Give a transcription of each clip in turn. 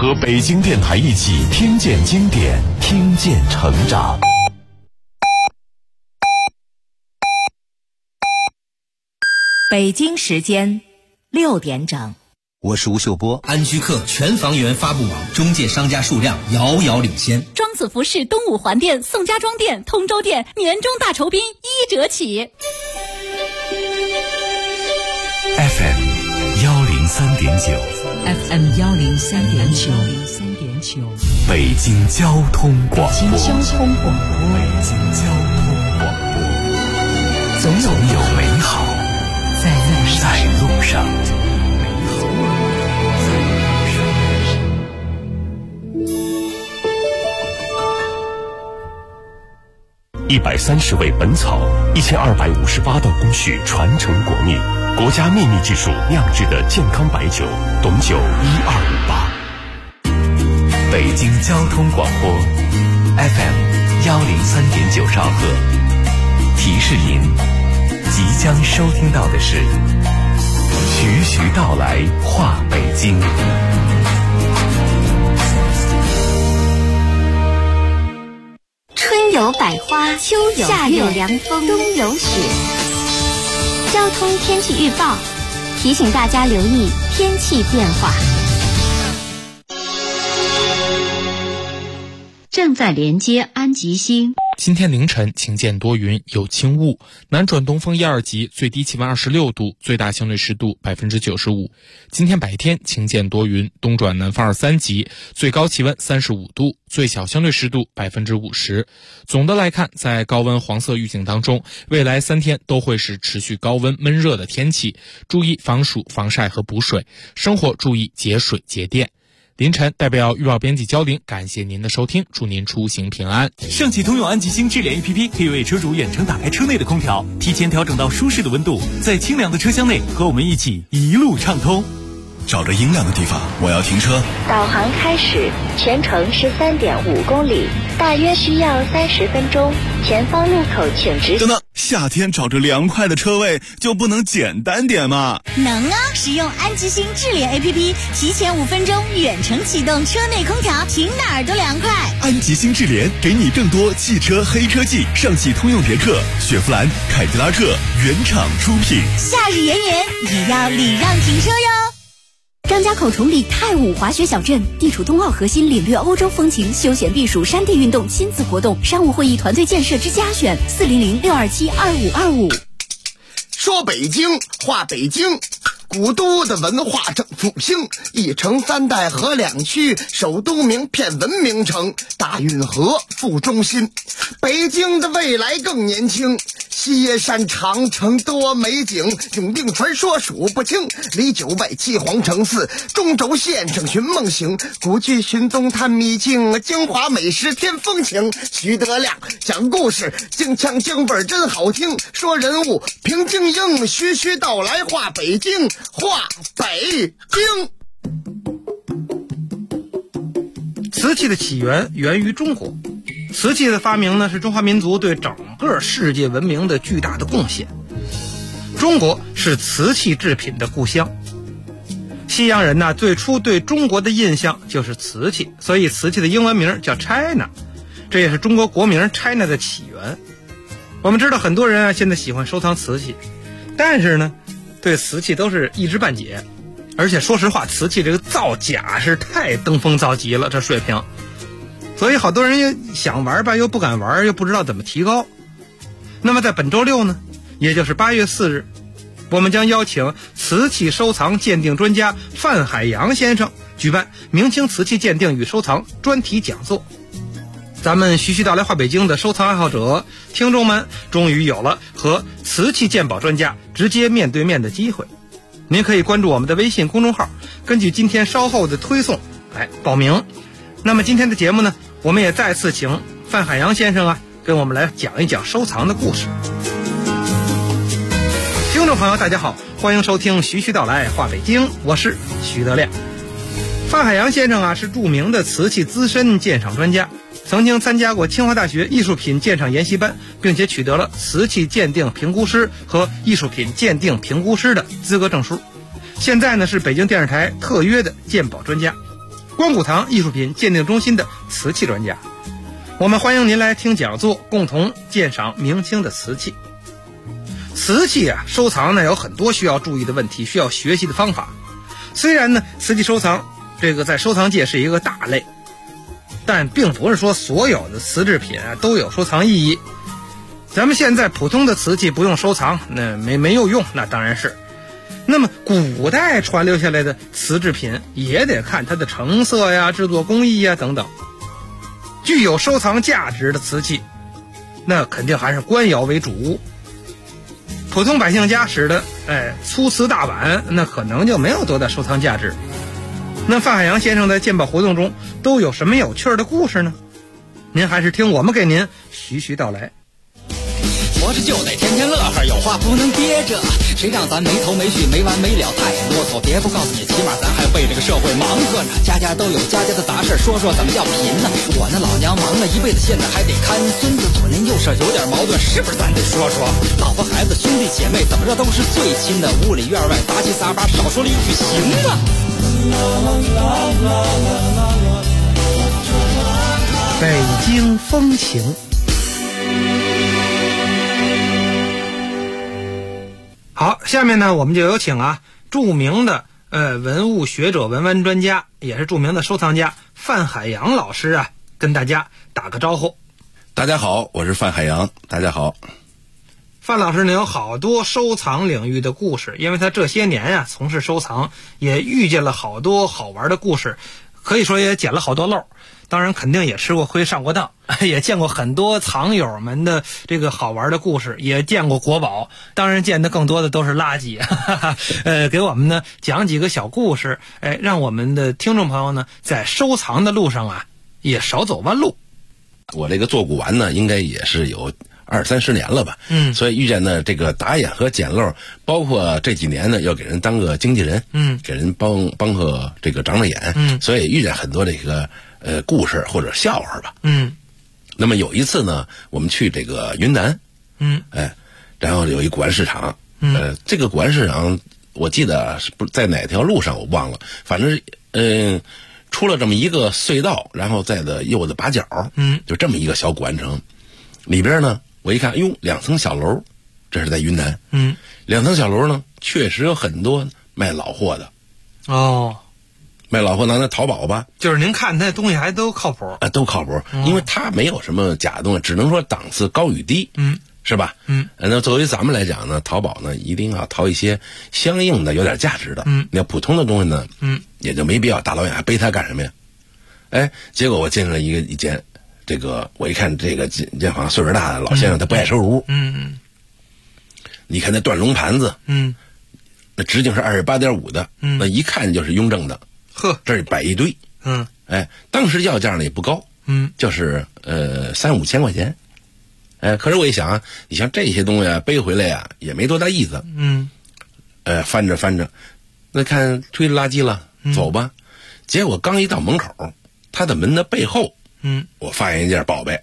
和北京电台一起听见经典，听见成长。 北京时间6点整。 我是吴秀波。安居客全房源发布网中介商家数量遥遥领先。 庄子服饰东五环店、宋家庄店、通州店年终大酬宾1折起。 FM 103.9 FM 103.9 北京交通广播。 北京交通广播。总有美好在路上。 130味本草，1258道工序传承国秘，国家秘密技术酿制的健康白酒，董酒1258。 北京交通广播 FM 103.9兆赫，提示您即将收听到的是徐徐道来话北京。 春有百花，秋有夏有凉风，冬有雪。交通天气预报提醒大家留意天气变化。 正在连接安吉星。 今天凌晨晴间多云，有轻雾，南转东风1、2级，最低气温26度，最大相对湿度95%。今天白天晴间多云，东转南风2、3级，最高气温35度，最小相对湿度50%。总的来看，在高温黄色预警当中，未来3天都会是持续高温闷热的天气，注意防暑、防晒和补水，生活注意节水节电。凌晨代表预报编辑焦玲，感谢您的收听，祝您出行平安。 上汽通用安吉星智联 APP 可以为车主远程打开车内的空调，提前调整到舒适的温度，在清凉的车厢内和我们一起一路畅通。 找着阴凉的地方，我要停车。 导航开始，全程13.5公里，大约需要30分钟。前方路口请直行。 等等，夏天找着凉快的车位就不能简单点吗？ 能啊！使用安吉星智联 APP， 提前5分钟远程启动车内空调，停哪儿都凉快。 安吉星智联给你更多汽车黑科技。上汽通用别克、雪佛兰、凯迪拉克原厂出品。 夏日炎炎，也要礼让停车哟。 张家口崇礼太武滑雪小镇，地处冬奥核心，领略欧洲风情，休闲避暑，山地运动，亲子活动，商务会议，团队建设之佳选，400-627-2525。 说北京，话北京。古都的文化正复兴，一城3代合2区，首都名片文明城，大运河副中心。北京的未来更年轻，西山长城多美景，永定传说数不清，里9外7皇城4，中轴线整寻梦行，古剧寻踪探秘境，京华美食添风情。徐德亮讲故事，京腔京味真好听，说人物评京英，徐徐道来话北京，话北京。 瓷器的起源源于中国，瓷器的发明呢，是中华民族对整个世界文明的巨大的贡献。中国是瓷器制品的故乡，西洋人呢最初对中国的印象就是瓷器，所以瓷器的英文名叫 China， 这也是中国国名 China 的起源。我们知道很多人啊现在喜欢收藏瓷器，但是呢对瓷器都是一知半解，而且说实话，瓷器这个造假是太登峰造极了，这水平，所以好多人又想玩吧，又不敢玩，又不知道怎么提高。那么在本周6呢，也就是8月4日，我们将邀请瓷器收藏鉴定专家范海洋先生举办明清瓷器鉴定与收藏专题讲座。咱们徐徐道来话北京的收藏爱好者听众们终于有了和瓷器鉴宝专家直接面对面的机会。您可以关注我们的微信公众号，根据今天稍后的推送来报名。那么今天的节目呢，我们也再次请范海洋先生啊跟我们来讲一讲收藏的故事。听众朋友大家好，欢迎收听徐徐道来话北京，我是徐德亮。范海洋先生啊是著名的瓷器资深鉴赏专家，曾经参加过清华大学艺术品鉴赏研习班，并且取得了瓷器鉴定评估师和艺术品鉴定评估师的资格证书。现在呢是北京电视台特约的鉴宝专家。 光谷堂艺术品鉴定中心的瓷器专家。我们欢迎您来听讲座，共同鉴赏明清的瓷器。瓷器啊，收藏呢有很多需要注意的问题，需要学习的方法。虽然呢，瓷器收藏这个在收藏界是一个大类，但并不是说所有的瓷制品啊都有收藏意义。咱们现在普通的瓷器不用收藏，那没有用，那当然是。那么古代传留下来的瓷制品也得看它的成色呀、制作工艺呀等等。具有收藏价值的瓷器，那肯定还是官窑为主物。普通百姓家使的粗瓷大碗，那可能就没有多大收藏价值。那范海洋先生在鉴宝活动中都有什么有趣的故事呢？您还是听我们给您徐徐道来。 活着就得天天乐呵，有话不能憋着，谁让咱没头没绪没完没了太啰嗦。别不告诉你，起码咱还为这个社会忙活着，家家都有家家的杂事，说说怎么叫贫呢？我那老娘忙了一辈子，现在还得看孙子，左邻右舍有点矛盾，是不是咱得说说？老婆孩子兄弟姐妹怎么着都是最亲的，屋里院外杂七杂八，少说了一句行啊。 北京风情。好，下面呢，我们就有请著名的文物学者、文玩专家，也是著名的收藏家范海洋老师跟大家打个招呼。 大家好，我是范海洋。大家好。 范老师呢有好多收藏领域的故事，因为他这些年从事收藏，也遇见了好多好玩的故事，可以说也捡了好多漏。当然肯定也吃过亏上过当，也见过很多藏友们的这个好玩的故事，也见过国宝，当然见的更多的都是垃圾。给我们呢讲几个小故事，让我们的听众朋友呢在收藏的路上也少走弯路。 我这个做古玩呢应该也是有20-30年了吧，所以遇见的这个打眼和捡漏，包括这几年呢要给人当个经纪人，给人帮个这个长着眼，所以遇见很多这个故事或者笑话吧。那么有一次呢，我们去这个云南，然后有一古玩市场，这个古玩市场我记得是不在哪条路上我忘了，反正出了这么一个隧道，然后在的右的把角，就这么一个小古玩城，里边呢我一看，哟，2层小楼，这是在云南，2层小楼呢确实有很多卖老货的。卖老货那淘宝吧， 就是您看那东西还都靠谱都靠谱，因为它没有什么假的东西，只能说档次高与低，是吧？那作为咱们来讲呢，淘宝呢一定要淘一些相应的有点价值的，那普通的东西呢，也就没必要大老远还背它干什么呀？结果我进了一间，这个我一看这个间房岁数大的老先生他不爱收拾屋，你看那断龙盘子，那直径是28.5的，那一看就是雍正的。这儿摆一堆，当时要价呢也不高，就是3-5千块钱，可是我一想，你像这些东西背回来也没多大意思，翻着，那看推垃圾了，走吧。结果刚一到门口，他的门的背后，我发现一件宝贝，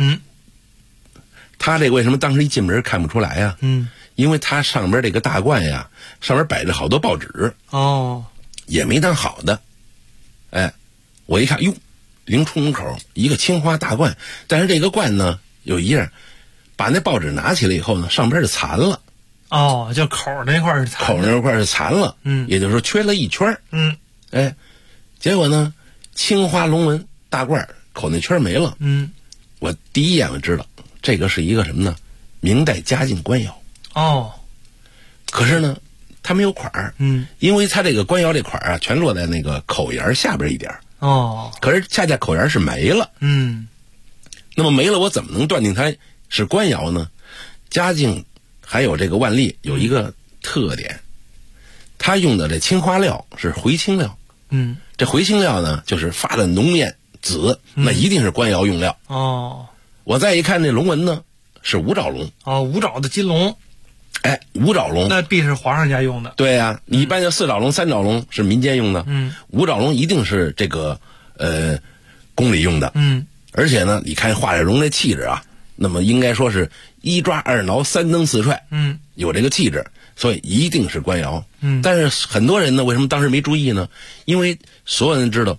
他这个为什么当时一进门看不出来呀？因为他上边这个大罐上面摆着好多报纸，也没当好的。我一看，哟，临出门口一个青花大罐，但是这个罐呢有一样，把那报纸拿起来以后呢，上边是残了。 就口那块是残了。 口那块是残了，也就是说缺了一圈。结果呢，青花龙纹大罐口那圈没了。我第一眼我知道这个是一个什么呢？明代嘉靖官窑。可是呢它没有款儿，因为它这个官窑这款儿全落在那个口沿下边一点。可是恰恰口沿是没了。那么没了，我怎么能断定它是官窑呢？嘉靖还有这个万历有一个特点，他用的这青花料是回青料。这回青料呢，就是发的浓艳紫，那一定是官窑用料。我再一看这龙纹呢，是五爪龙。 五爪的金龙。 五爪龙那必是皇上家用的。 对呀，你一般叫4爪龙、3爪龙是民间用的，五爪龙一定是这个宫里用的。而且呢，你看画这龙的气质那么应该说是1抓2挠3蹬4踹，有这个气质，所以一定是官窑。但是很多人呢，为什么当时没注意呢？因为所有人知道，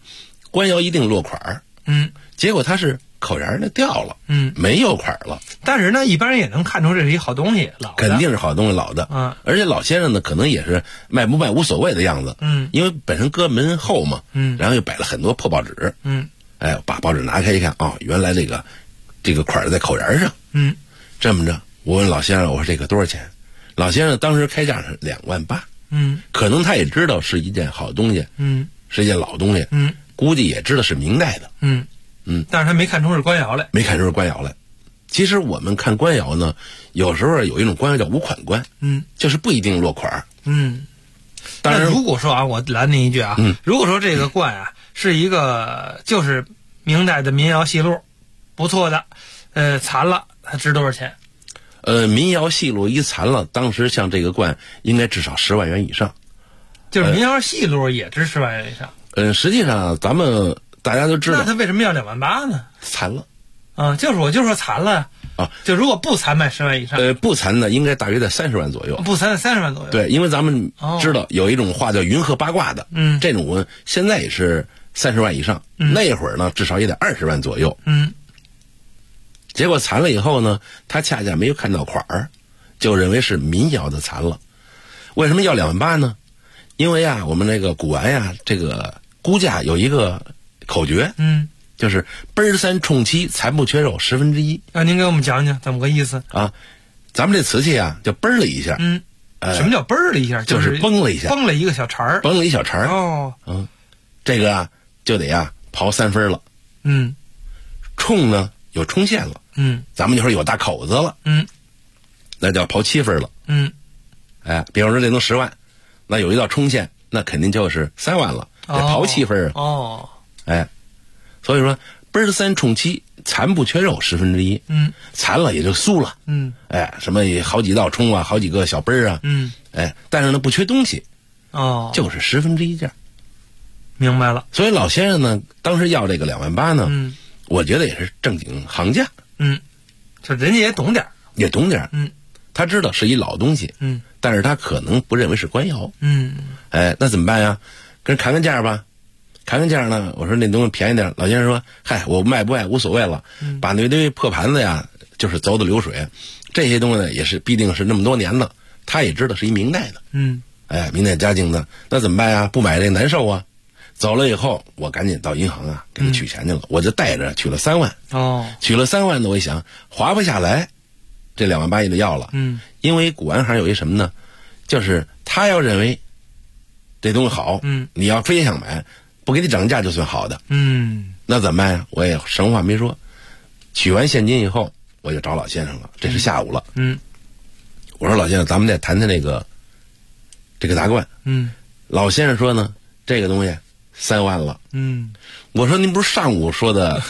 官窑一定落款儿。结果它是口沿的掉了，没有款了。 但是呢，一般人也能看出这是一好东西，老的肯定是好东西，老的。而且老先生呢，可能也是卖不卖无所谓的样子。因为本身搁门后嘛，然后又摆了很多破报纸。把报纸拿开一看，原来这个款在口沿上。这么着，我问老先生，我说这个多少钱？老先生当时开价是28000。可能他也知道是一件好东西，是一件老东西，估计也知道是明代的， 但是他没看出是官窑来， 没看出是官窑来。其实我们看官窑呢，有时候有一种官窑叫无款官，就是不一定落款。当然， 如果说啊，我拦您一句啊，如果说这个罐啊是一个就是明代的民窑细路，不错的，残了，它值多少钱？ 民窑细路一残了，当时像这个罐应该至少10万元以上。 就是民窑细路也值10万元以上。 实际上咱们大家都知道， 那他为什么要28000呢？ 残了。 我就说残了啊。就如果不残卖10万以上。 不残的应该大约在30万左右。 不残在30万左右。 对，因为咱们知道有一种画叫云鹤八卦的，这种纹现在也是30万以上，那会儿呢至少也得20万左右。结果残了以后呢，他恰恰没有看到款儿，就认为是民窑的残了。为什么要28000呢？因为啊，我们那个古玩呀，这个估价有一个口诀，就是奔3冲7，残不缺肉1/10。 您给我们讲讲怎么个意思啊？咱们这瓷器啊，叫崩了一下。 什么叫崩了一下？ 就是崩了一下， 崩了一个小茬儿， 崩了一小茬儿。这个啊，就得啊刨3分了。冲呢有冲线了。咱们就说有大口子了。那叫刨7分了。比方说这能10万，那有一道冲线，那肯定就是3万了，得刨7分啊。所以说奔3冲7，残不缺肉1/10。残了也就酥了。什么好几道冲啊，好几个小奔啊。但是呢不缺东西。就是1/10件。 明白了。 所以老先生呢，当时要这个28000呢，我觉得也是正经行价。 就人家也懂点儿， 也懂点儿。他知道是一老东西。但是他可能不认为是官窑。那怎么办呀？跟人砍价吧。砍价呢，我说那东西便宜点。老先生说：“嗨，我卖不卖无所谓了，把那堆破盘子呀，就是走的流水，这些东西呢也是必定是那么多年的。他也知道是一明代的。明代嘉靖的，那怎么办呀？不买这难受啊。走了以后，我赶紧到银行啊给他取钱去了。我就带着取了3万。取了3万呢，我一想划不下来，这28000也得要了。因为古玩行有一什么呢？就是他要认为这东西好，你要非想买，不给你涨价就算好的。那怎么办呀？我也什么话没说。取完现金以后，我就找老先生了。这是下午了。我说老先生，咱们再谈谈这个大罐。老先生说呢，这个东西3万了。我说您不是上午说的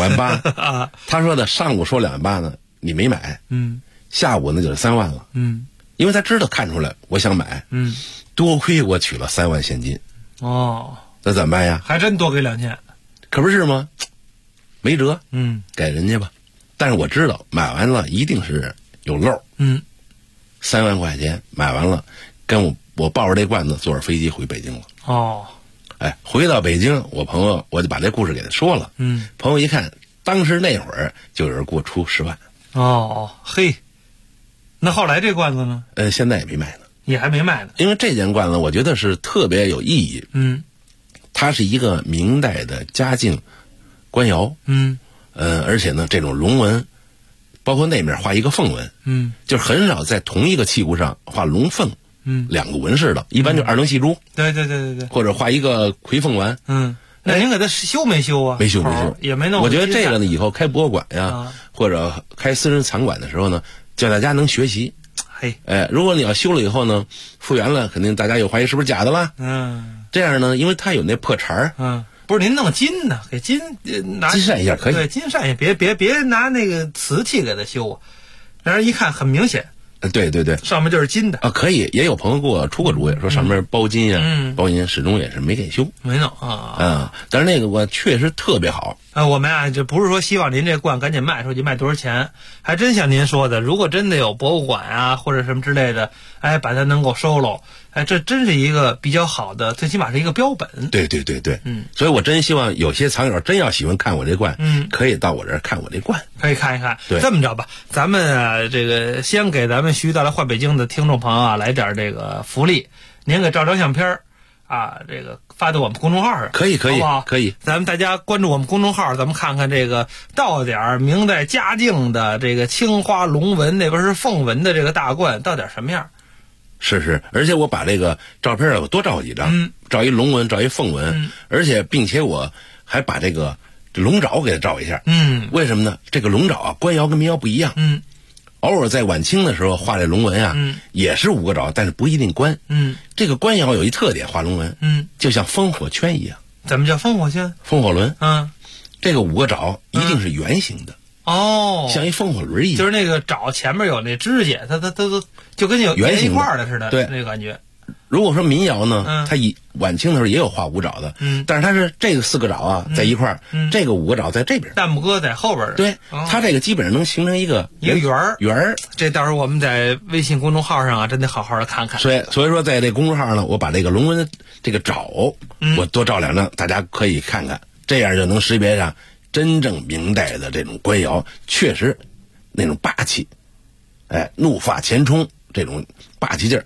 28000？他说的上午说28000呢，你没买。下午那就是3万了。因为他知道看出来我想买。多亏我取了3万现金。那怎么办呀？ 还真多给2000， 可不是吗？没辙。给人家吧。但是我知道买完了一定是有漏。3万块钱买完了，跟我抱着这罐子坐着飞机回北京了。回到北京，我朋友我就把这故事给他说了。朋友一看，当时那会儿就有人给我出10万。 嘿，那后来这罐子呢？ 现在也没卖呢。 也还没卖呢。 因为这件罐子我觉得是特别有意义。它是一个明代的嘉靖官窑。而且呢，这种龙纹，包括那面画一个凤纹。就是很少在同一个器物上画龙凤。2个纹饰的，一般就2棱细珠。 对， 或者画一个魁凤丸。 那您给他修没修啊？ 没修， 也没弄。 我觉得这个呢，以后开博物馆呀，或者开私人藏馆的时候呢，叫大家能学习。如果你要修了以后呢，复原了，肯定大家有怀疑是不是假的啦。这样呢，因为它有那破茬儿。 不是您弄金呢，给金拿金缮一下可以。 对，金缮也别拿那个瓷器给它修，让人一看很明显。 对， 上面就是金的啊，可以。也有朋友给我出过主意，说上面包金呀，包金始终也是没给修， 没弄但是那个罐确实特别好。 我们啊，就不是说希望您这罐赶紧卖出去，卖多少钱，还真像您说的，如果真的有博物馆啊或者什么之类的，把它能够收喽， 哎，这真是一个比较好的，最起码是一个标本。 对，所以我真希望有些藏友真要喜欢看我这罐，可以到我这儿看我这罐， 可以看一看。 对， 这么着吧，咱们这个先给咱们徐到来话北京的听众朋友来点这个福利，您给照张相片这个发到我们公众号上， 可以， 好不好？ 可以。 咱们大家关注我们公众号，咱们看看这个到底明代嘉靖的这个青花龙纹，那边是凤纹的这个大罐，到底什么样？ 是，而且我把这个照片我多照几张，照一龙纹，照一凤纹，而且并且我还把这龙爪给它照一下。为什么呢？这个龙爪官窑跟民窑不一样。偶尔在晚清的时候画这龙纹也是5个爪，但是不一定官。这个官窑有一特点，画龙纹，就像烽火圈一样。 怎么叫烽火圈？ 烽火轮。这个5个爪一定是圆形的。像一风火轮一样， 就是那个爪前面有那指甲，它都就跟有圆形一块的似的， 对， 那个感觉。 如果说民窑呢，它晚清的时候也有画5爪的，但是它是这个4个爪在一块儿，这个5个爪在这边， 大拇哥在后边。 对，它这个基本上能形成一个圆儿。 这到时候我们在微信公众号上真得好好的看看。 所以说在这公众号呢，我把这个龙纹这个爪，我多照2张，大家可以看看，这样就能识别上真正明代的这种官窑，确实那种霸气，怒发前冲这种霸气劲儿。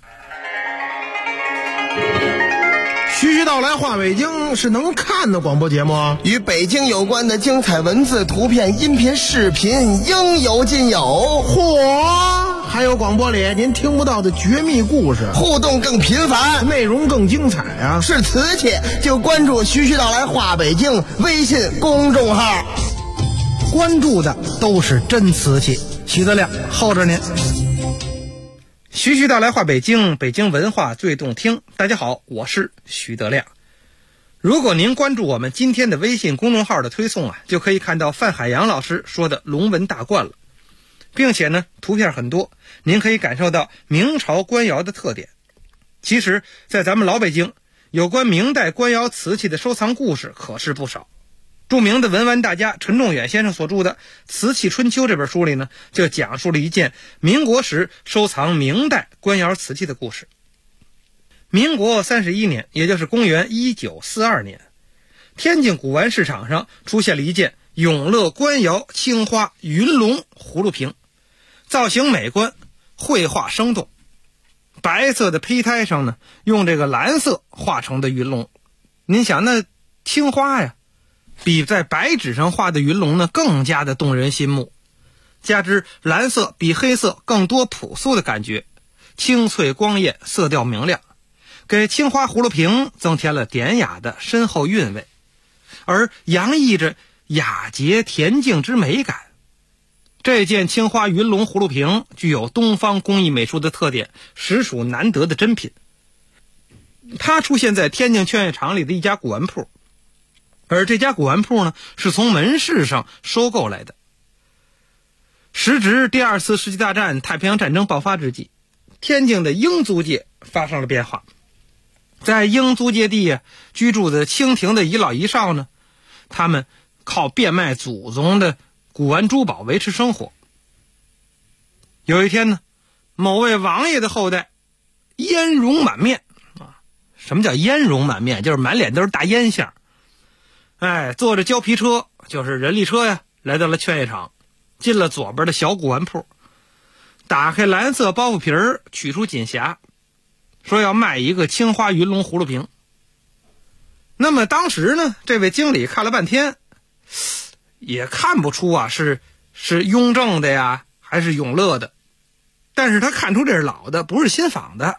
徐徐道来话北京是能看的广播节目， 与北京有关的精彩文字、图片、音频、视频应有尽有。 嚯！还有广播里您听不到的绝密故事， 互动更频繁， 内容更精彩啊！ 是瓷器就关注徐徐道来话北京微信公众号， 关注的都是真瓷器。徐德亮候着您。 徐徐道来话北京，北京文化最动听。大家好，我是徐德亮。如果您关注我们今天的微信公众号的推送就可以看到范海洋老师说的龙纹大罐了，并且呢图片很多，您可以感受到明朝官窑的特点。其实在咱们老北京，有关明代官窑瓷器的收藏故事可是不少。著名的文玩大家陈仲远先生所著的《瓷器春秋》这本书里呢，就讲述了一件民国时收藏明代官窑瓷器的故事。民国31年，也就是公元1942年，天津古玩市场上出现了一件永乐官窑青花云龙葫芦瓶，造型美观，绘画生动，白色的胚胎上呢，用这个蓝色画成的云龙。您想那青花呀，比在白纸上画的云龙呢更加的动人心目，加之蓝色比黑色更多朴素的感觉，清脆光艳，色调明亮，给青花葫芦瓶增添了典雅的深厚韵味，而洋溢着雅洁恬静之美感。这件青花云龙葫芦瓶具有东方工艺美术的特点，实属难得的珍品。它出现在天津劝业场里的一家古玩铺，而这家古玩铺呢，是从门市上收购来的。时值第2次世界大战太平洋战争爆发之际，天津的英租界发生了变化。在英租界地居住的清廷的遗老遗少呢，他们靠变卖祖宗的古玩珠宝维持生活。有一天呢，某位王爷的后代烟容满面什么叫烟容满面？就是满脸都是大烟相。坐着胶皮车，就是人力车呀，来到了劝业场，进了左边的小古玩铺，打开蓝色包袱皮儿，取出锦匣，说要卖一个青花云龙葫芦瓶。那么当时呢，这位经理看了半天，也看不出是雍正的呀，还是永乐的，但是他看出这是老的，不是新仿的。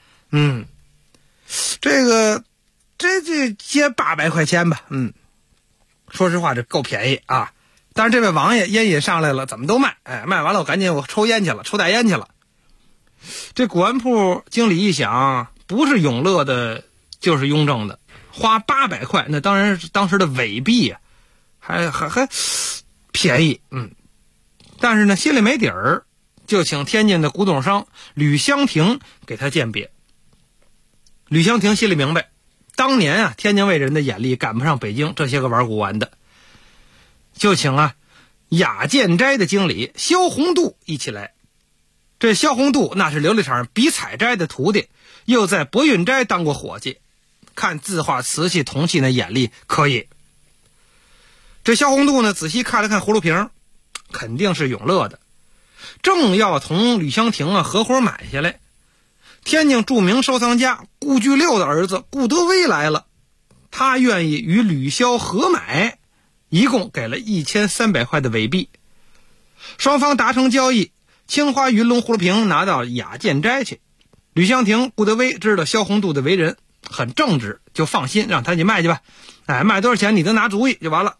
这接800块钱吧。说实话这够便宜啊。但是这位王爷烟瘾上来了，怎么都卖，卖完了我抽烟去了，抽大烟去了。这古玩铺经理一想，不是永乐的就是雍正的，花800块那当然是当时的伪币啊，还便宜。但是呢心里没底儿，就请天津的古董商吕香亭给他鉴别。吕香亭心里明白，当年天津卫人的眼力赶不上北京这些个玩古玩的，就请雅建斋的经理萧宏度一起来。这萧宏度那是琉璃厂比彩斋的徒弟， 又在博运斋当过伙计，看字画、瓷器、铜器那眼力可以。这萧宏度呢，仔细看了看葫芦瓶，肯定是永乐的，正要同吕香亭合伙买下来。天津著名收藏家顾巨六的儿子顾德威来了，他愿意与吕萧合买，一共给了1300块的伪币。双方达成交易，青花云龙葫芦瓶拿到雅建斋去。吕香亭、顾德威知道萧宏度的为人很正直，就放心让他去卖去吧。卖多少钱你都拿主意就完了。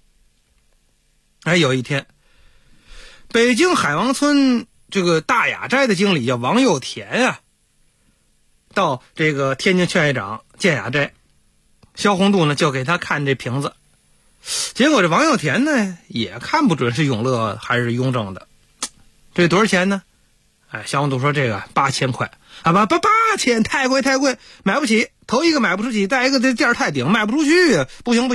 有一天，北京海王村这个大雅斋的经理叫王佑田到这个天津劝业长建雅斋，萧宏度呢就给他看这瓶子，结果这王佑田呢也看不准是永乐还是雍正的。这多少钱呢？萧宏度说这个8000块8000太贵，买不起，头一个买不出去，再一个这价太顶，卖不出去不行。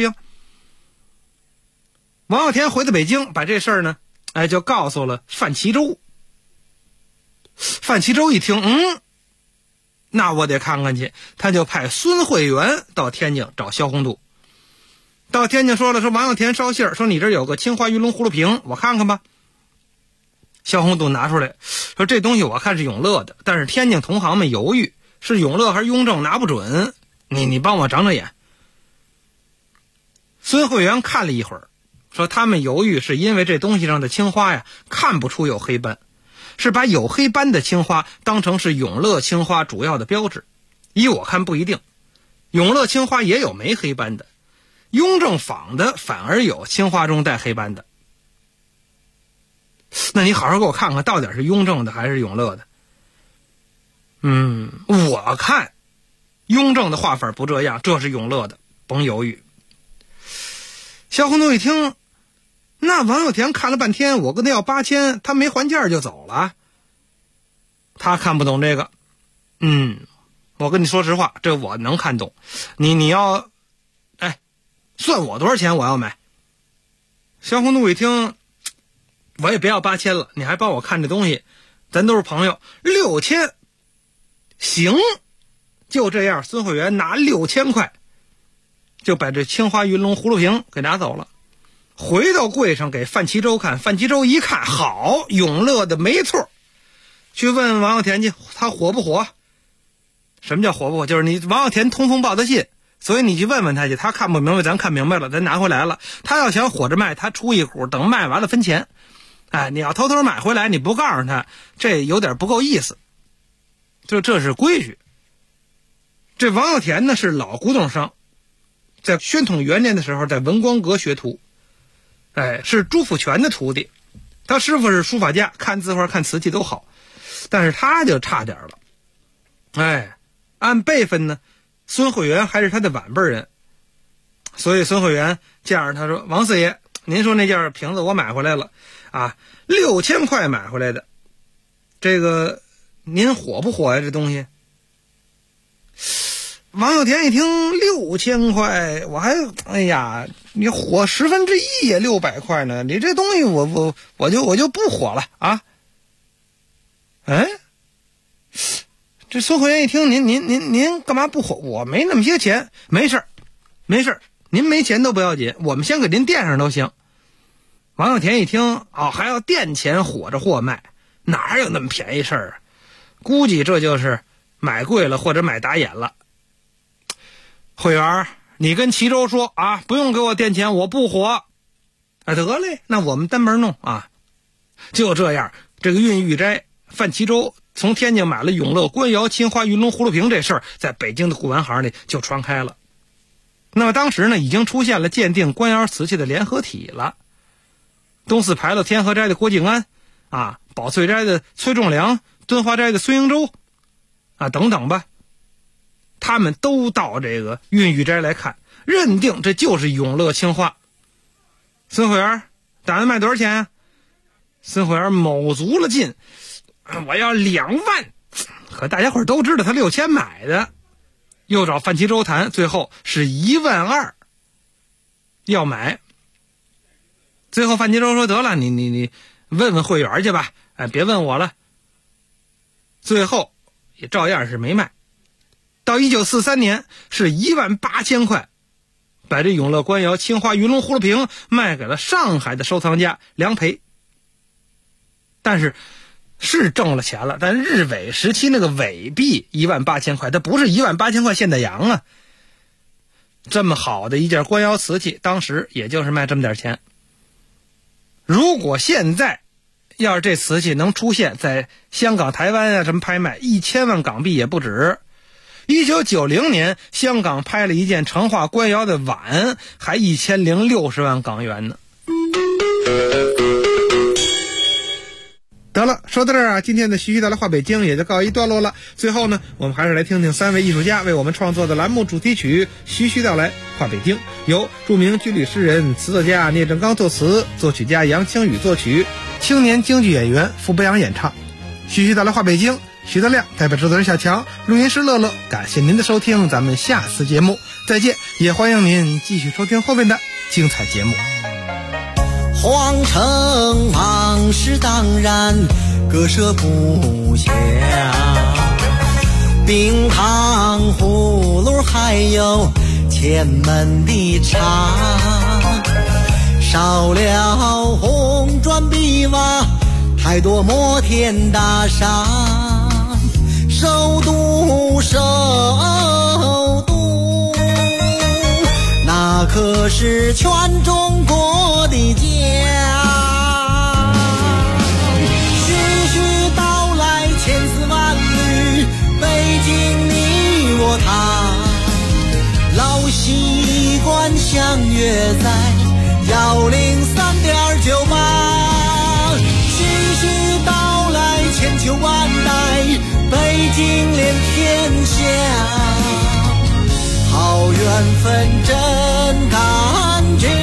王耀田回到北京，把这事儿呢就告诉了范其洲。范其洲一听那我得看看去，他就派孙慧元到天津找萧宏度。到天津说王耀田捎信儿说你这有个青花云龙葫芦瓶，我看看吧。萧宏度拿出来说这东西我看是永乐的，但是天津同行们犹豫是永乐还是雍正拿不准，你帮我长长眼。孙慧元看了一会儿，说他们犹豫是因为这东西上的青花看不出有黑斑，是把有黑斑的青花当成是永乐青花主要的标志。依我看不一定，永乐青花也有没黑斑的，雍正仿的反而有青花中带黑斑的。那你好好给我看看到底是雍正的还是永乐的。我看雍正的画法不这样，这是永乐的，甭犹豫。萧宏度一听，那王佑田看了半天，我跟他要8000，他没还价就走了，他看不懂这个。我跟你说实话，这我能看懂。你要算我多少钱我要买。萧宏度一听，我也别要8000了，你还帮我看这东西，咱都是朋友，6000行。就这样，孙慧元拿6000块就把这青花云龙葫芦瓶给拿走了，回到柜上给范其洲看。范其洲一看，好，永乐的没错。去问王耀田去，他火不火？什么叫火不火？就是你王耀田通风报的信，所以你去问问他去，他看不明白咱看明白了，咱拿回来了。他要想火着卖，他出一股，等卖完了分钱。你要偷偷买回来，你不告诉他，这有点不够意思。这是规矩。这王耀田呢是老古董商，在宣统元年的时候在文光阁学徒，是朱福全的徒弟。他师傅是书法家，看字画看瓷器都好，但是他就差点了。按辈分呢，孙慧元还是他的晚辈人，所以孙慧元这样他说，王四爷，您说那件瓶子我买回来了，6000块买回来的，这个您火不火呀？这东西。王耀田一听6000块，我还你火1/10也600块呢，你这东西我就不火了啊！这孙慧元一听，您干嘛不火？我没那么些钱，没事，您没钱都不要紧，我们先给您垫上都行。王耀田一听，还要垫钱火着货卖，哪有那么便宜事儿啊？估计这就是买贵了或者买打眼了。慧元，你跟齐州说不用给我垫钱，我不火。得嘞，那我们单门弄就这样，这个运玉斋范其洲从天津买了永乐官窑青花云龙葫芦瓶这事儿，在北京的古玩行里就传开了。那么当时呢，已经出现了鉴定官窑瓷器的联合体了。东四牌楼天河斋的郭敬安宝翠斋的崔仲良，敦化斋的孙英洲等等吧，他们都到这个运玉斋来看，认定这就是永乐青花。孙慧元打算卖多少钱啊？孙慧元卯足了劲，我要2万。可大家伙都知道他6000买的，又找范其洲谈，最后是12000要买。最后范其洲说，得了，你问问慧元去吧，别问我了。最后也照样是没卖， 到1943年是18000块，把这永乐官窑青花云龙葫芦瓶卖给了上海的收藏家梁培。但是挣了钱了，但日伪时期那个伪币18000块，它不是18000块现代洋啊。这么好的一件官窑瓷器，当时也就是卖这么点钱。如果现在要是这瓷器能出现在香港、台湾啊什么拍卖，1000万港币也不止。1990年香港拍了一件成化官窑的碗，还1060万港元呢。得了，说到这儿啊，今天的徐徐道来话北京也就告一段落了。最后呢，我们还是来听听3位艺术家为我们创作的栏目主题曲《徐徐道来话北京》，由著名军旅诗人、词作家聂正刚作词，作曲家杨清宇作曲，青年京剧演员傅博洋演唱。徐徐道来话北京，徐德亮代表制作人小强，录音师乐乐，感谢您的收听，咱们下次节目再见，也欢迎您继续收听后面的精彩节目。 皇城往事当然割舍不下，冰糖葫芦还有前门的茶，少了红砖碧瓦，太多摩天大厦，首都那可是全中国的家。徐徐道来千丝万缕，北京你我他，老习惯相约在103.98。徐徐道来千秋万代，北京连天下，好缘分真感觉，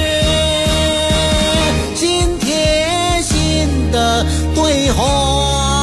心贴心的对话。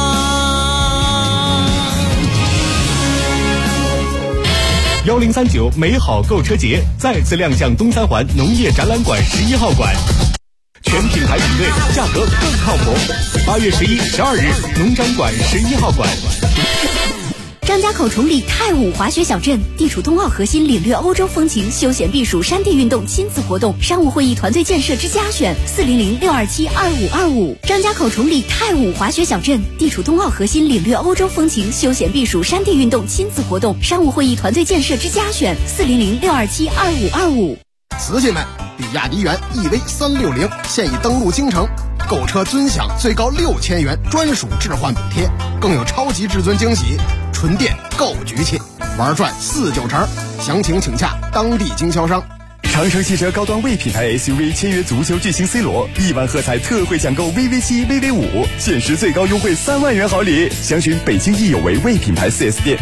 1039美好购车节再次亮相东三环农业展览馆11号馆，全品牌比对，价格更靠谱。8月11、12日，农展馆11号馆。 张家口崇礼太武滑雪小镇地处冬奥核心，领略欧洲风情，休闲避暑，山地运动，亲子活动，商务会议团队建设之家选，400-627-2525。张家口崇礼太武滑雪小镇地处冬奥核心，领略欧洲风情，休闲避暑，山地运动，亲子活动，商务会议团队建设之家选，400-627-2525。 瓷器们，比亚迪元 EV360现已登陆京城，购车尊享最高6000元专属置换补贴，更有超级至尊惊喜，纯电购局气，玩赚49成。详情请洽当地经销商。 长城汽车高端魏品牌 SUV 签约足球巨星 C 罗，1万喝彩特惠抢购 VV7、VV5，限时最高优惠3万元好礼。详询北京易有为魏品牌 4S 店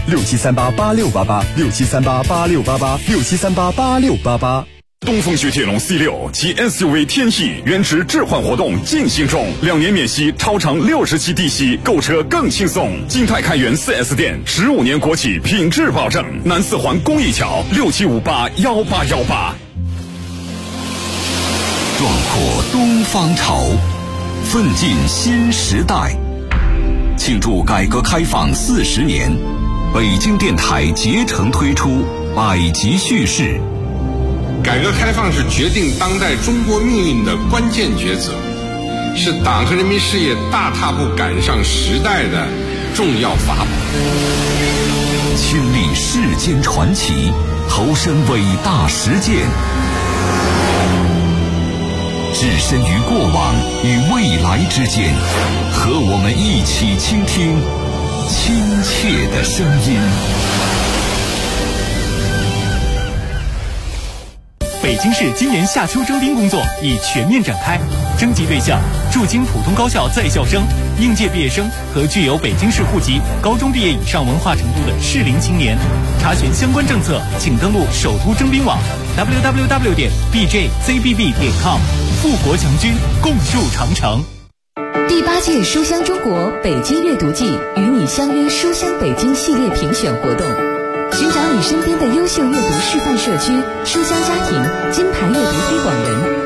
，67388688，67388688，67388688。 东风雪铁龙 C6 及 SUV 天翼原值置换活动进行中，2年免息，超长60期低息，购车更轻松。金泰开元 4S 店，15年国企品质保证。南四环公益桥67581818。 壮阔东方潮，奋进新时代。庆祝改革开放40年，北京电台竭诚推出百集叙事。 改革开放是决定当代中国命运的关键抉择，是党和人民事业大踏步赶上时代的重要法宝。 亲历世间传奇，投身伟大实践，置身于过往与未来之间，和我们一起倾听亲切的声音。 北京市今年夏秋征兵工作已全面展开，征集对象驻京普通高校在校生、应届毕业生和具有北京市户籍、高中毕业以上文化程度的适龄青年。查询相关政策，请登录首都征兵网 www.bjzbb.com。富国强军，共筑长城。 第8届书香中国北京阅读季与你相约书香北京系列评选活动，寻找你身边的优秀阅读示范社区、书香家庭、金牌阅读推广人。